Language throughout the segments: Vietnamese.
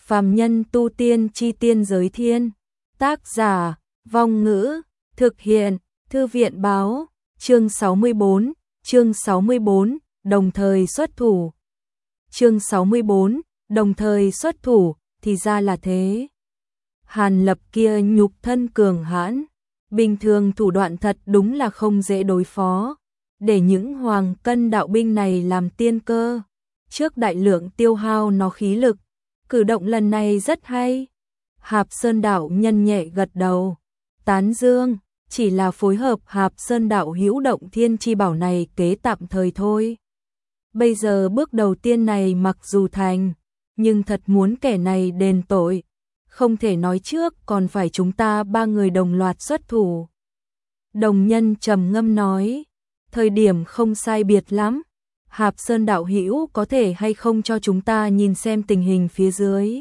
Phàm nhân tu tiên chi tiên giới thiên. Tác giả, Vong Ngữ, thực hiện, Thư viện báo, chương 64, đồng thời xuất thủ. Chương 64, đồng thời xuất thủ, thì ra là thế. Hàn Lập kia nhục thân cường hãn, bình thường thủ đoạn thật đúng là không dễ đối phó. Để những hoàng cân đạo binh này làm tiên cơ, trước đại lượng tiêu hao nó khí lực, cử động lần này rất hay. Hạp Sơn đạo nhân nhẹ gật đầu, tán dương, chỉ là phối hợp Hạp Sơn đạo hữu động thiên chi bảo này kế tạm thời thôi. Bây giờ bước đầu tiên này mặc dù thành, nhưng thật muốn kẻ này đền tội, không thể nói trước, còn phải chúng ta ba người đồng loạt xuất thủ. Đồng nhân trầm ngâm nói, thời điểm không sai biệt lắm, Hạp Sơn đạo hữu có thể hay không cho chúng ta nhìn xem tình hình phía dưới.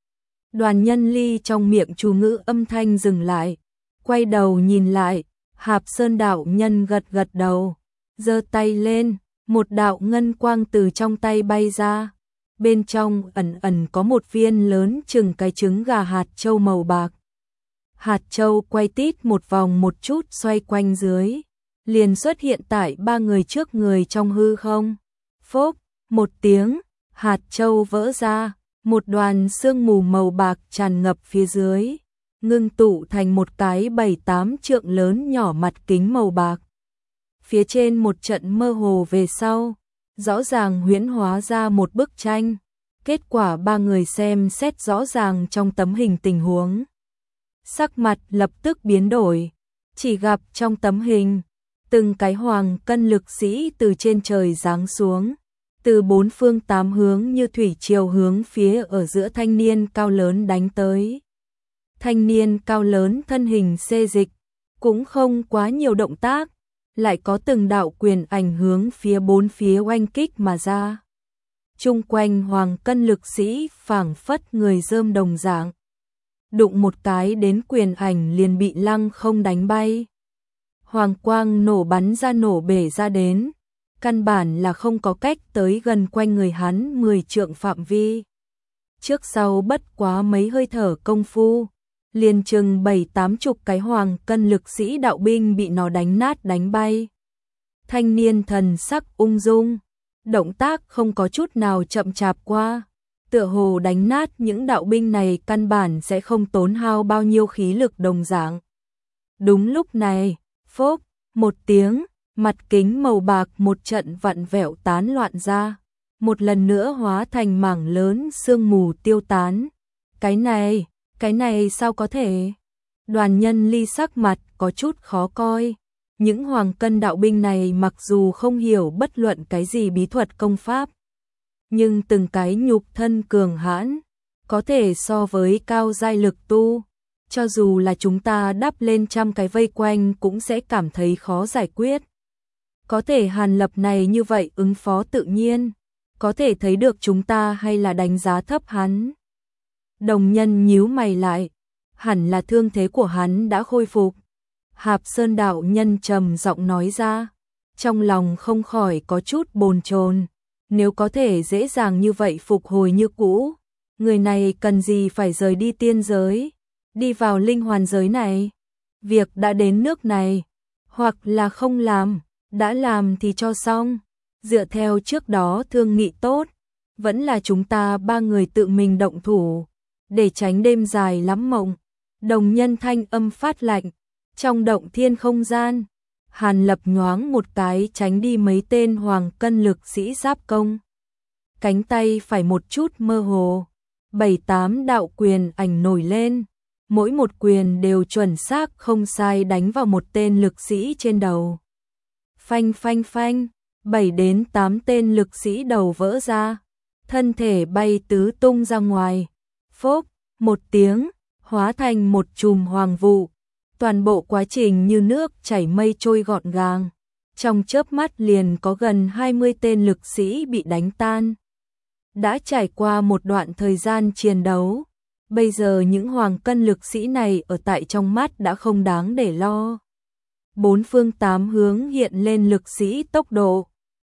Đoàn Nhân Ly trong miệng chú ngữ âm thanh dừng lại, quay đầu nhìn lại, Hạp Sơn đạo nhân gật gật đầu, giơ tay lên, một đạo ngân quang từ trong tay bay ra, bên trong ẩn ẩn có một viên lớn chừng cái trứng gà hạt châu màu bạc. Hạt châu quay tít một vòng một chút xoay quanh dưới, liền xuất hiện tại ba người trước người trong hư không. Phốc, một tiếng, hạt châu vỡ ra, một đoàn sương mù màu bạc tràn ngập phía dưới, ngưng tụ thành một cái 7-8 trượng lớn nhỏ mặt kính màu bạc. Phía trên một trận mơ hồ về sau, rõ ràng huyễn hóa ra một bức tranh. Kết quả ba người xem xét rõ ràng trong tấm hình tình huống. Sắc mặt lập tức biến đổi, chỉ gặp trong tấm hình, từng cái hoàng cân lực sĩ từ trên trời giáng xuống, từ bốn phương tám hướng như thủy triều hướng phía ở giữa thanh niên cao lớn đánh tới. Thanh niên cao lớn thân hình xê dịch, cũng không quá nhiều động tác, lại có từng đạo quyền ảnh hướng phía bốn phía oanh kích mà ra. Chung quanh hoàng cân lực sĩ phảng phất người rơm đồng dạng, đụng một cái đến quyền ảnh liền bị lăng không đánh bay. Hoàng quang nổ bắn ra nổ bể ra đến, căn bản là không có cách tới gần quanh người hắn 10 trượng phạm vi. Trước sau bất quá mấy hơi thở công phu, liền chừng 7-80 cái hoàng cân lực sĩ đạo binh bị nó đánh nát đánh bay. Thanh niên thần sắc ung dung, động tác không có chút nào chậm chạp qua, tựa hồ đánh nát những đạo binh này căn bản sẽ không tốn hao bao nhiêu khí lực đồng dạng. Đúng lúc này, phốc, một tiếng, mặt kính màu bạc một trận vặn vẹo tán loạn ra, một lần nữa hóa thành mảng lớn sương mù tiêu tán. Cái này sao có thể? Đoàn Nhân Ly sắc mặt có chút khó coi. Những hoàng cân đạo binh này mặc dù không hiểu bất luận cái gì bí thuật công pháp, nhưng từng cái nhục thân cường hãn, có thể so với cao giai lực tu. Cho dù là chúng ta đắp lên trăm cái vây quanh cũng sẽ cảm thấy khó giải quyết. Có thể Hàn Lập này như vậy ứng phó tự nhiên, có thể thấy được chúng ta hay là đánh giá thấp hắn. Đồng nhân nhíu mày lại, hẳn là thương thế của hắn đã khôi phục. Hạp Sơn đạo nhân trầm giọng nói ra, trong lòng không khỏi có chút bồn chồn. Nếu có thể dễ dàng như vậy phục hồi như cũ, người này cần gì phải rời đi tiên giới, đi vào linh hoàn giới này. Việc đã đến nước này, hoặc là không làm, đã làm thì cho xong. Dựa theo trước đó thương nghị tốt, vẫn là chúng ta ba người tự mình động thủ, để tránh đêm dài lắm mộng. Đồng nhân thanh âm phát lạnh, trong động thiên không gian, Hàn Lập nhoáng một cái tránh đi mấy tên hoàng cân lực sĩ giáp công. Cánh tay phải một chút mơ hồ, 7-8 đạo quyền ảnh nổi lên, mỗi một quyền đều chuẩn xác không sai đánh vào một tên lực sĩ trên đầu. Phanh phanh phanh, 7-8 tên lực sĩ đầu vỡ ra, thân thể bay tứ tung ra ngoài. Phốc, một tiếng, hóa thành một chùm hoàng vụ. Toàn bộ quá trình như nước chảy mây trôi gọn gàng, trong chớp mắt liền có gần 20 tên lực sĩ bị đánh tan. Đã trải qua một đoạn thời gian chiến đấu, bây giờ những hoàng cân lực sĩ này ở tại trong mắt đã không đáng để lo. Bốn phương tám hướng hiện lên lực sĩ tốc độ,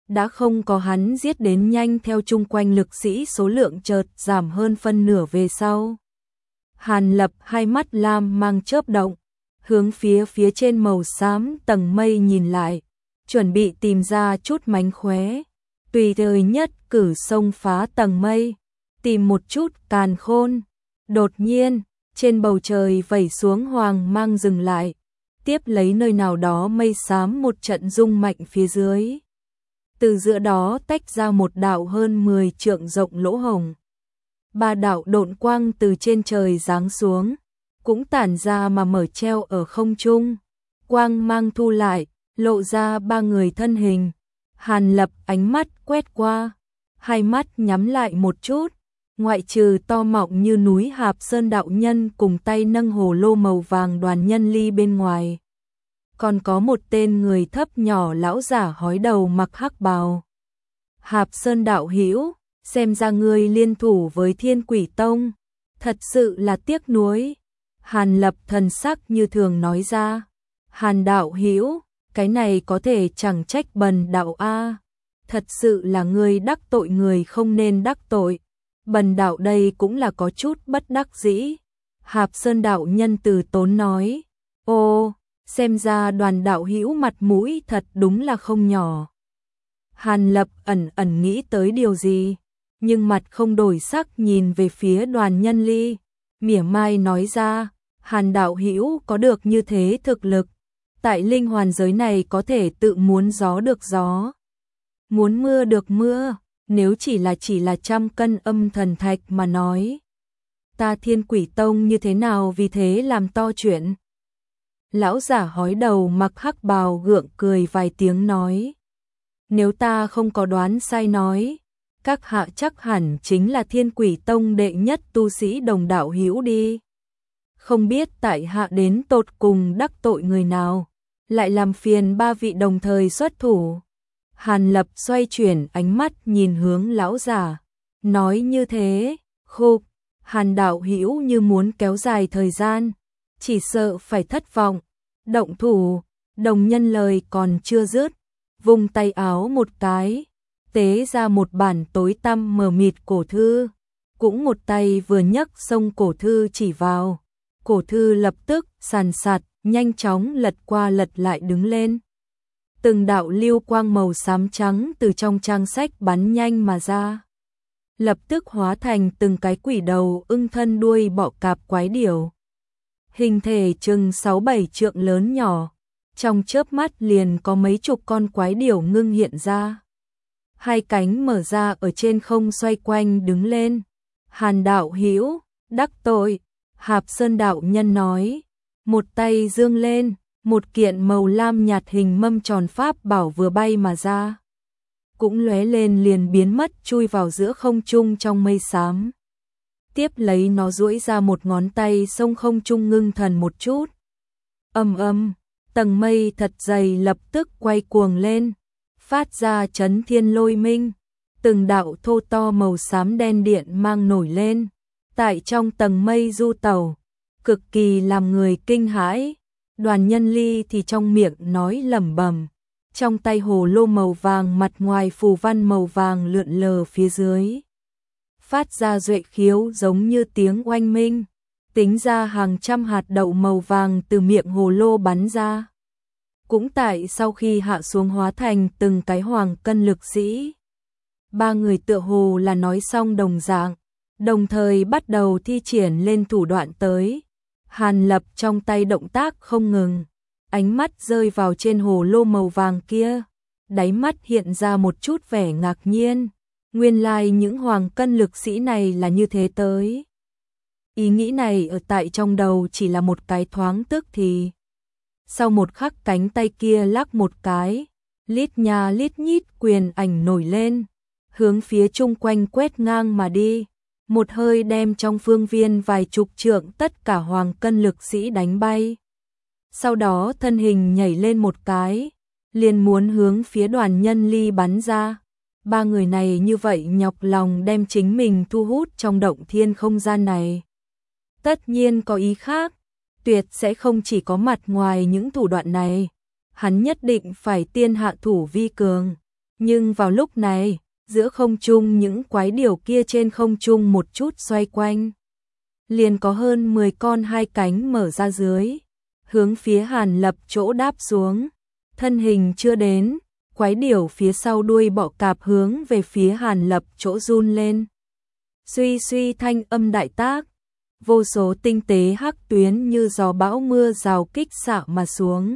đã không có hắn giết đến nhanh theo chung quanh lực sĩ số lượng chợt giảm hơn phân nửa về sau. Hàn Lập hai mắt lam mang chớp động, hướng phía trên màu xám tầng mây nhìn lại, chuẩn bị tìm ra chút mánh khóe, tùy thời nhất cử xông phá tầng mây, tìm một chút càn khôn. Đột nhiên, trên bầu trời vẩy xuống hoàng mang dừng lại, tiếp lấy nơi nào đó mây xám một trận rung mạnh phía dưới. Từ giữa đó tách ra một đạo hơn 10 trượng rộng lỗ hổng. Ba đạo độn quang từ trên trời giáng xuống, cũng tản ra mà mở treo ở không trung. Quang mang thu lại, lộ ra ba người thân hình. Hàn Lập ánh mắt quét qua, hai mắt nhắm lại một chút, ngoại trừ to mọng như núi Hạp Sơn đạo nhân cùng tay nâng hồ lô màu vàng Đoàn Nhân Ly bên ngoài. Còn có một tên người thấp nhỏ lão giả hói đầu mặc hắc bào. Hạp Sơn đạo hữu, xem ra ngươi liên thủ với Thiên Quỷ Tông, thật sự là tiếc nuối. Hàn Lập thần sắc như thường nói ra. Hàn đạo hữu, cái này có thể chẳng trách Bần đạo a, thật sự là ngươi đắc tội người không nên đắc tội. Bần đạo đây cũng là có chút bất đắc dĩ. Hạp Sơn đạo nhân từ tốn nói. Ô, xem ra Đoàn đạo hữu mặt mũi thật đúng là không nhỏ. Hàn Lập ẩn ẩn nghĩ tới điều gì, nhưng mặt không đổi sắc nhìn về phía Đoàn Nhân Ly, mỉa mai nói ra. Hàn đạo hữu có được như thế thực lực, tại linh hoàn giới này có thể tự muốn gió được gió, muốn mưa được mưa. Nếu chỉ là 100 cân âm thần thạch mà nói, ta Thiên Quỷ Tông như thế nào vì thế làm to chuyện. Lão giả hói đầu mặc hắc bào gượng cười vài tiếng nói. Nếu ta không có đoán sai nói, các hạ chắc hẳn chính là Thiên Quỷ Tông đệ nhất tu sĩ Đồng đạo hữu đi. Không biết tại hạ đến tột cùng đắc tội người nào, lại làm phiền ba vị đồng thời xuất thủ. Hàn Lập xoay chuyển ánh mắt nhìn hướng lão giả, nói như thế. Khục, Hàn đạo hữu như muốn kéo dài thời gian, chỉ sợ phải thất vọng. Động thủ. Đồng nhân lời còn chưa dứt, vung tay áo một cái, tế ra một bản tối tăm mờ mịt cổ thư, cũng một tay vừa nhấc xông cổ thư chỉ vào. Cổ thư lập tức sàn sạt, nhanh chóng lật qua lật lại đứng lên. Từng đạo lưu quang màu xám trắng từ trong trang sách bắn nhanh mà ra, lập tức hóa thành từng cái quỷ đầu ưng thân đuôi bọ cạp quái điểu. Hình thể chừng 6-7 trượng lớn nhỏ, trong chớp mắt liền có mấy chục con quái điểu ngưng hiện ra. Hai cánh mở ra ở trên không xoay quanh đứng lên. Hàn đạo hữu, đắc tội. Hạp Sơn đạo nhân nói, một tay dương lên, một kiện màu lam nhạt hình mâm tròn pháp bảo vừa bay mà ra, cũng lóe lên liền biến mất chui vào giữa không trung trong mây xám. Tiếp lấy nó duỗi ra một ngón tay xông không trung ngưng thần một chút. Ầm, tầng mây thật dày lập tức quay cuồng lên, phát ra chấn thiên lôi minh, từng đạo thô to màu xám đen điện mang nổi lên, tại trong tầng mây du tẩu, cực kỳ làm người kinh hãi. Đoàn Nhân Ly thì trong miệng nói lẩm bẩm, trong tay hồ lô màu vàng mặt ngoài phù văn màu vàng lượn lờ phía dưới, phát ra duệ khiếu giống như tiếng oanh minh, tính ra hàng trăm hạt đậu màu vàng từ miệng hồ lô bắn ra. Cũng tại sau khi hạ xuống hóa thành từng cái hoàng cân lực sĩ. Ba người tựa hồ là nói xong đồng dạng, đồng thời bắt đầu thi triển lên thủ đoạn tới. Hàn Lập trong tay động tác không ngừng, ánh mắt rơi vào trên hồ lô màu vàng kia, đáy mắt hiện ra một chút vẻ ngạc nhiên. Nguyên lai những hoàng cân lực sĩ này là như thế tới. Ý nghĩ này ở tại trong đầu chỉ là một cái thoáng tức thì. Sau một khắc cánh tay kia lắc một cái, lít nha lít nhít quyền ảnh nổi lên, hướng phía chung quanh quét ngang mà đi. Một hơi đem trong phương viên vài chục trượng tất cả hoàng cân lực sĩ đánh bay. Sau đó thân hình nhảy lên một cái, liền muốn hướng phía Đoàn Nhân Ly bắn ra. Ba người này như vậy nhọc lòng đem chính mình thu hút trong động thiên không gian này. Tất nhiên có ý khác, tuyệt sẽ không chỉ có mặt ngoài những thủ đoạn này. Hắn nhất định phải tiên hạ thủ vi cường, Nhưng vào lúc này, giữa không trung những quái điểu kia trên không trung một chút xoay quanh. Liền có hơn 10 con hai cánh mở ra dưới, hướng phía Hàn Lập chỗ đáp xuống. Thân hình chưa đến, quái điểu phía sau đuôi bọ cạp hướng về phía Hàn Lập chỗ run lên. Suy suy thanh âm đại tác, vô số tinh tế hắc tuyến như gió bão mưa rào kích xạ mà xuống.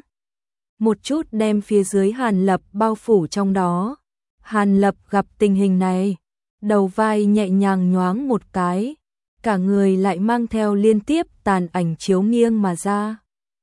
Một chút đem phía dưới Hàn Lập bao phủ trong đó. Hàn Lập gặp tình hình này, đầu vai nhẹ nhàng nhoáng một cái, cả người lại mang theo liên tiếp tàn ảnh chiếu nghiêng mà ra.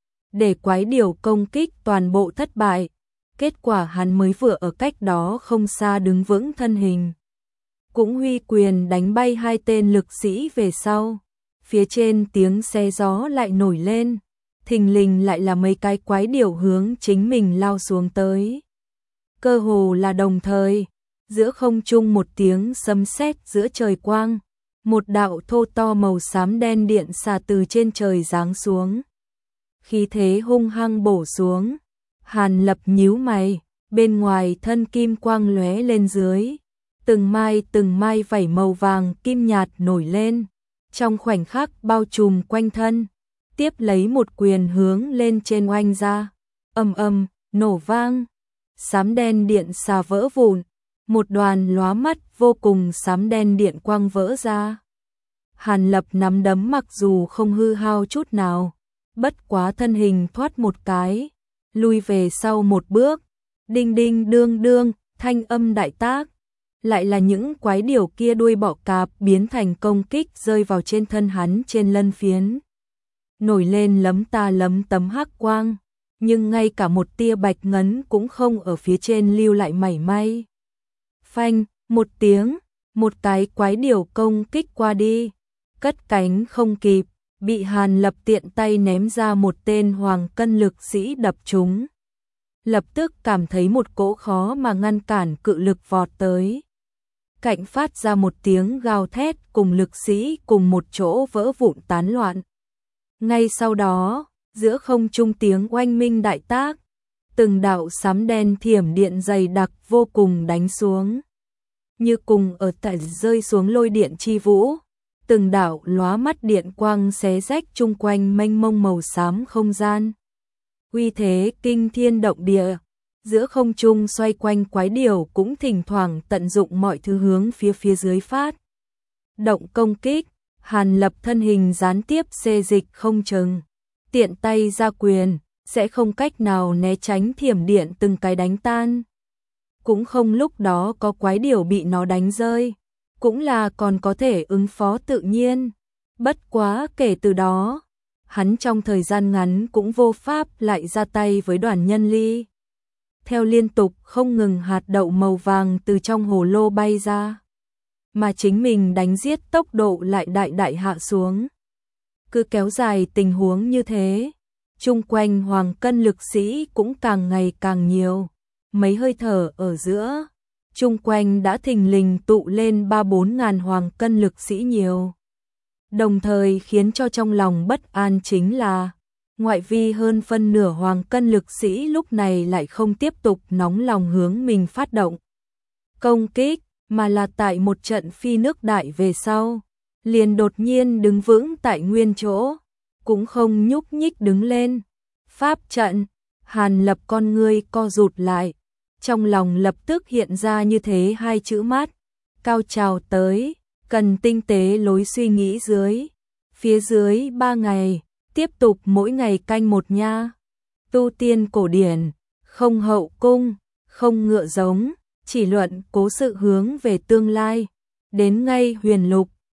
Để quái điểu công kích toàn bộ thất bại, kết quả hắn mới vừa ở cách đó không xa đứng vững thân hình. Cũng huy quyền đánh bay hai tên lực sĩ về sau. Phía trên tiếng xe gió lại nổi lên, thình lình lại là mấy cái quái điểu hướng chính mình lao xuống tới. Cơ hồ là đồng thời, giữa không trung một tiếng sấm sét giữa trời quang, một đạo thô to màu xám đen điện xà từ trên trời giáng xuống. Khí thế hung hăng bổ xuống, Hàn Lập nhíu mày, bên ngoài thân kim quang lóe lên dưới, từng mai vảy màu vàng kim nhạt nổi lên, trong khoảnh khắc bao trùm quanh thân, tiếp lấy một quyền hướng lên trên oanh ra, ầm ầm, nổ vang, xám đen điện xà vỡ vụn, một đoàn lóa mắt vô cùng xám đen điện quang vỡ ra. Hàn Lập nắm đấm mặc dù không hư hao chút nào, bất quá thân hình thoát một cái, lui về sau một bước, đinh đinh đương đương, thanh âm đại tác. Lại là những quái điểu kia đuôi bọ cạp biến thành công kích rơi vào trên thân hắn trên lân phiến. Nổi lên lấm ta lấm tấm hắc quang, nhưng ngay cả một tia bạch ngấn cũng không ở phía trên lưu lại mảy may. Phanh, một tiếng, một cái quái điểu công kích qua đi, cất cánh không kịp, bị Hàn Lập tiện tay ném ra một tên hoàng cân lực sĩ đập trúng. Lập tức cảm thấy một cỗ khó mà ngăn cản cự lực vọt tới. Cạnh phát ra một tiếng gào thét cùng lực sĩ cùng một chỗ vỡ vụn tán loạn. Ngay sau đó, giữa không trung tiếng oanh minh đại tác, từng đạo sấm đen thiểm điện dày đặc vô cùng đánh xuống. Như cùng ở tại rơi xuống lôi điện chi vũ, từng đạo lóa mắt điện quang xé rách chung quanh mênh mông màu xám không gian. Uy thế kinh thiên động địa. Giữa không trung xoay quanh quái điểu cũng thỉnh thoảng tận dụng mọi thứ hướng phía dưới phát. Động công kích, Hàn Lập thân hình gián tiếp xê dịch không chừng. Tiện tay ra quyền, sẽ không cách nào né tránh thiểm điện từng cái đánh tan. Cũng không lúc đó có quái điểu bị nó đánh rơi, cũng là còn có thể ứng phó tự nhiên. Bất quá kể từ đó, hắn trong thời gian ngắn cũng vô pháp lại ra tay với Đoàn Nhân Ly. Theo liên tục không ngừng hạt đậu màu vàng từ trong hồ lô bay ra, mà chính mình đánh giết tốc độ lại đại hạ xuống. Cứ kéo dài tình huống như thế, chung quanh hoàng cân lực sĩ cũng càng ngày càng nhiều, mấy hơi thở ở giữa, chung quanh đã thình lình tụ lên 3-4 ngàn hoàng cân lực sĩ nhiều. Đồng thời khiến cho trong lòng bất an chính là ngoại vi hơn phân nửa hoàng cân lực sĩ lúc này lại không tiếp tục nóng lòng hướng mình phát động công kích, mà là tại một trận phi nước đại về sau, liền đột nhiên đứng vững tại nguyên chỗ, cũng không nhúc nhích đứng lên. Pháp trận, Hàn Lập con ngươi co rụt lại, trong lòng lập tức hiện ra như thế hai chữ mát, cao trào tới, cần tinh tế lối suy nghĩ dưới. Phía dưới 3 ngày, tiếp tục mỗi ngày canh một nha. Tu tiên cổ điển, không hậu cung, không ngựa giống, chỉ luận cố sự hướng về tương lai. Đến ngay huyền lục,